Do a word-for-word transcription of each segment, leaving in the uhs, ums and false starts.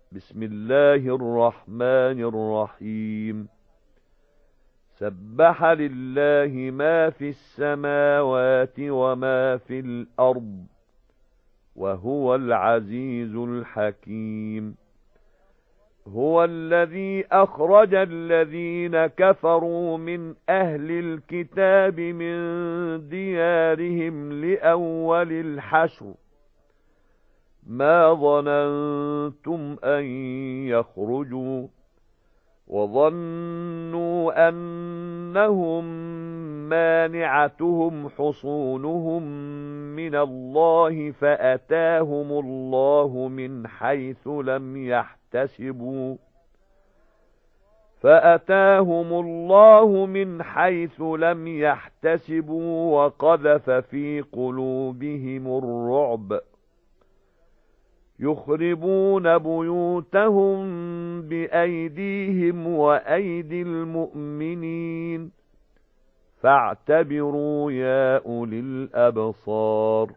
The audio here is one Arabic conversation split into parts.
بسم الله الرحمن الرحيم سبح لله ما في السماوات وما في الأرض وهو العزيز الحكيم هو الذي أخرج الذين كفروا من أهل الكتاب من ديارهم لأول الحشر ما ظننتم أن يخرجوا وظنوا أنهم مانعتهم حصونهم من الله فأتاهم الله من حيث لم يحتسبوا فأتاهم الله من حيث لم يحتسبوا وقذف في قلوبهم الرعب يخربون بيوتهم بأيديهم وأيدي المؤمنين فاعتبروا يا أولي الأبصار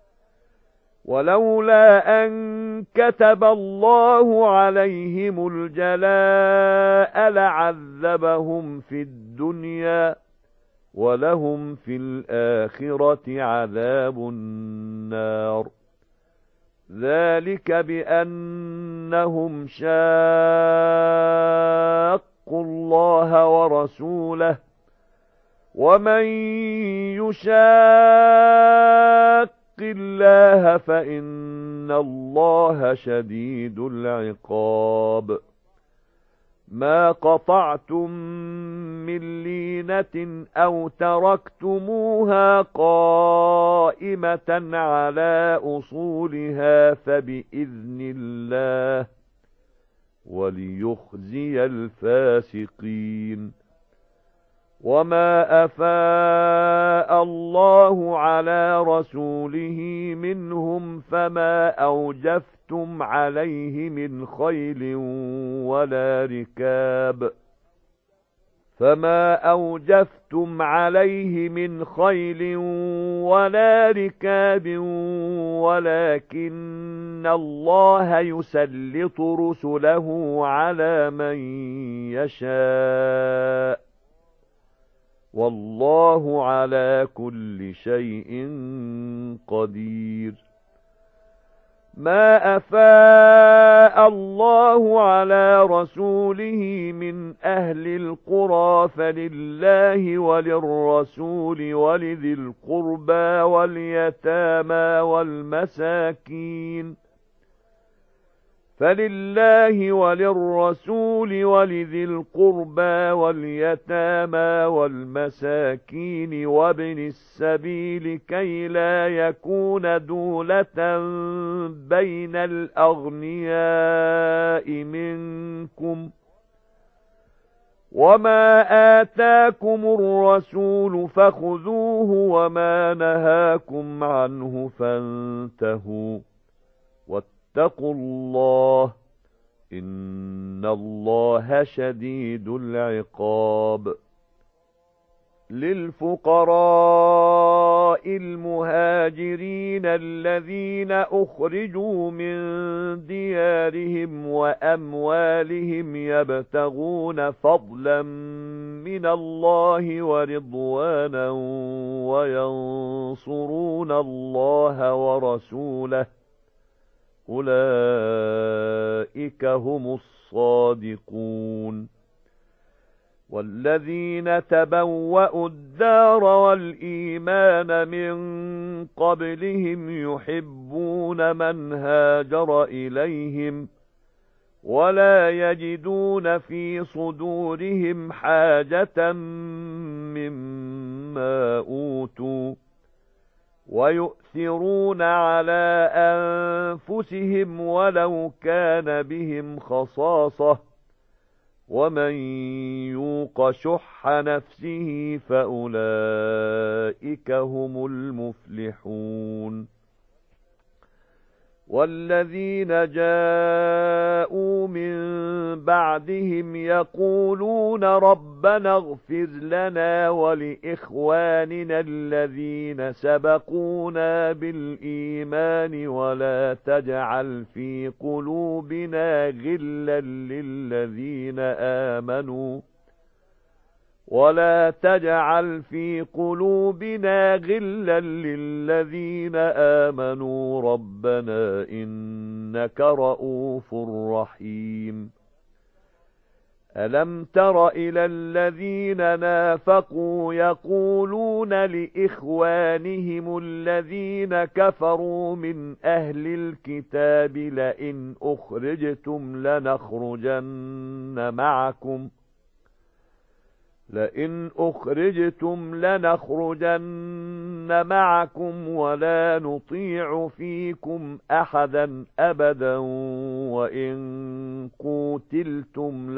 ولولا أن كتب الله عليهم الجلاء لعذبهم في الدنيا ولهم في الآخرة عذاب النار ذلك بأنهم شاقوا الله ورسوله ومن يشاق الله فإن الله شديد العقاب ما قطعتم من لينة أو تركتموها قائمة على أصولها فبإذن الله وليخزي الفاسقين وما أفاء الله على رسوله منهم فما أوجفتم عليه من خيل ولا ركاب فما أوجفتم عليه من خيل ولا ركاب ولكن الله يسلط رسله على من يشاء والله على كل شيء قدير ما أفاء الله على رسوله من أهل القرى فلله وللرسول ولذي القربى واليتامى والمساكين فلله وللرسول ولذي القربى واليتامى والمساكين وابن السبيل كي لا يكون دولة بين الأغنياء منكم وما آتاكم الرسول فخذوه وما نهاكم عنه فانتهوا واتقوا الله إن الله شديد العقاب للفقراء المهاجرين الذين أخرجوا من ديارهم وأموالهم يبتغون فضلا من الله ورضوانا وينصرون الله ورسوله أولئك هم الصادقون والذين تبوأوا الدار والإيمان من قبلهم يحبون من هاجر إليهم ولا يجدون في صدورهم حاجة مما أوتوا ويؤثرون على أنفسهم ولو كان بهم خصاصة ومن يوق شح نفسه فأولئك هم المفلحون والذين جاءوا من بعدهم يقولون ربنا اغفر لنا ولإخواننا الذين سبقونا بالإيمان ولا تجعل في قلوبنا غلا للذين آمنوا ولا تجعل في قلوبنا غلا للذين آمنوا ربنا إنك رؤوف رحيم ألم تر إلى الذين نافقوا يقولون لإخوانهم الذين كفروا من أهل الكتاب لئن أخرجتم لنخرجن معكم لئن أخرجتم لنخرجن معكم ولا نطيع فيكم أحدا أبدا وإن قوتلتم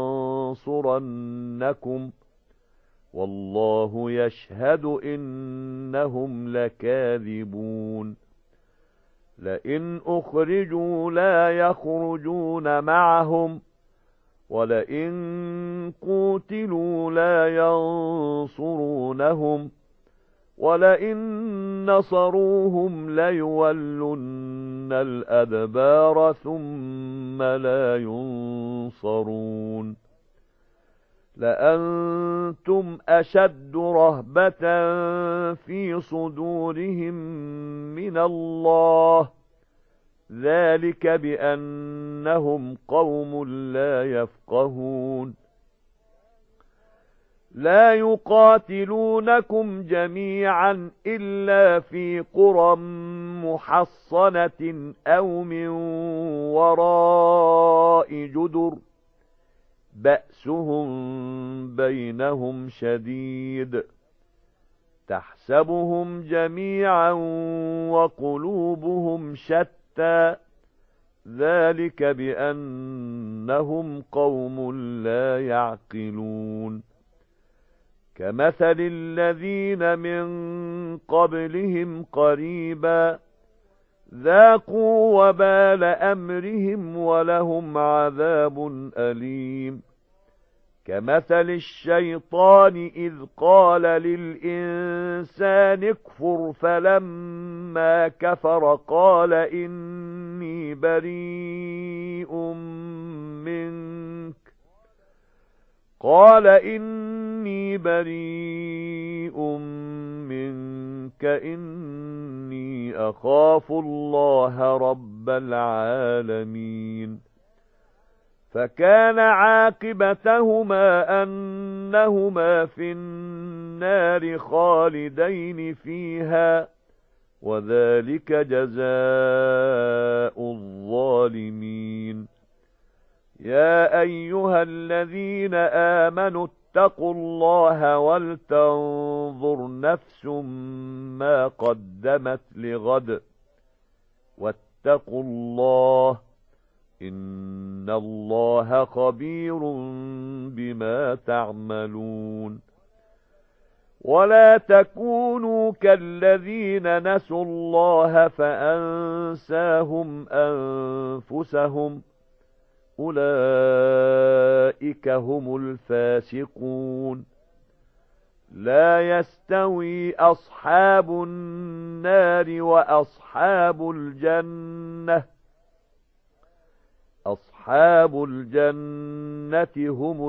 لننصرنكم والله يشهد إنهم لكاذبون لئن أخرجوا لا يخرجون معهم ولئن قوتلوا لا ينصرونهم ولئن نصروهم ليولن الأدبار ثم لا ينصرون لأنتم أشد رهبة في صدورهم من الله ذلك بأنهم قوم لا يفقهون لا يقاتلونكم جميعا إلا في قرى محصنة أو من وراء جدر بأسهم بينهم شديد تحسبهم جميعا وقلوبهم شتى ذلك بأنهم قوم لا يعقلون كمثل الذين من قبلهم قريبا ذاقوا وبال أمرهم ولهم عذاب أليم كمثل الشيطان إذ قال للإنسان اكفر فلما كفر قال إني بريء منك قال إني بريء منك إني أخاف الله رب العالمين فكان عاقبتهما أنهما في النار خالدين فيها وذلك جزاء الظالمين يا أيها الذين آمنوا اتقوا الله ولتنظر نفس ما قدمت لغد واتقوا الله إن الله خبير بما تعملون ولا تكونوا كالذين نسوا الله فأنساهم أنفسهم أولئك هم الفاسقون لا يستوي أصحاب النار وأصحاب الجنة أصحاب الجنة هم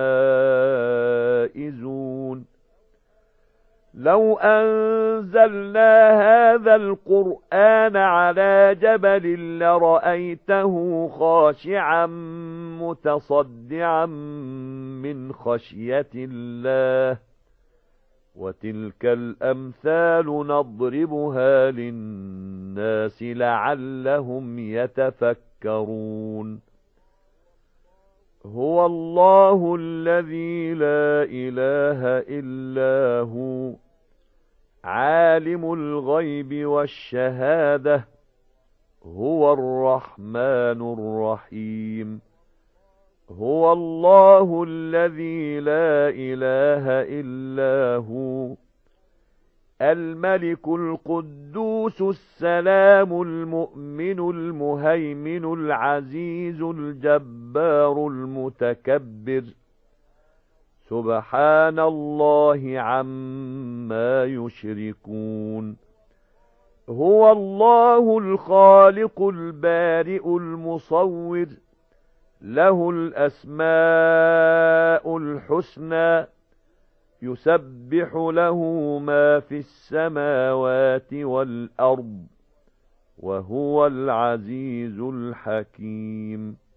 الفائزون لو أنزلنا هذا القرآن على جبل لرأيته خاشعا متصدعا من خشية الله وتلك الأمثال نضربها للناس لعلهم يتفكرون هو الله الذي لا إله إلا هو عالم الغيب والشهادة هو الرحمن الرحيم هو الله الذي لا إله إلا هو الملك القدوس السلام المؤمن المهيمن العزيز الجبار المتكبر سبحان الله عما يشركون هو الله الخالق البارئ المصور له الأسماء الحسنى يسبح له ما في السماوات والأرض وهو العزيز الحكيم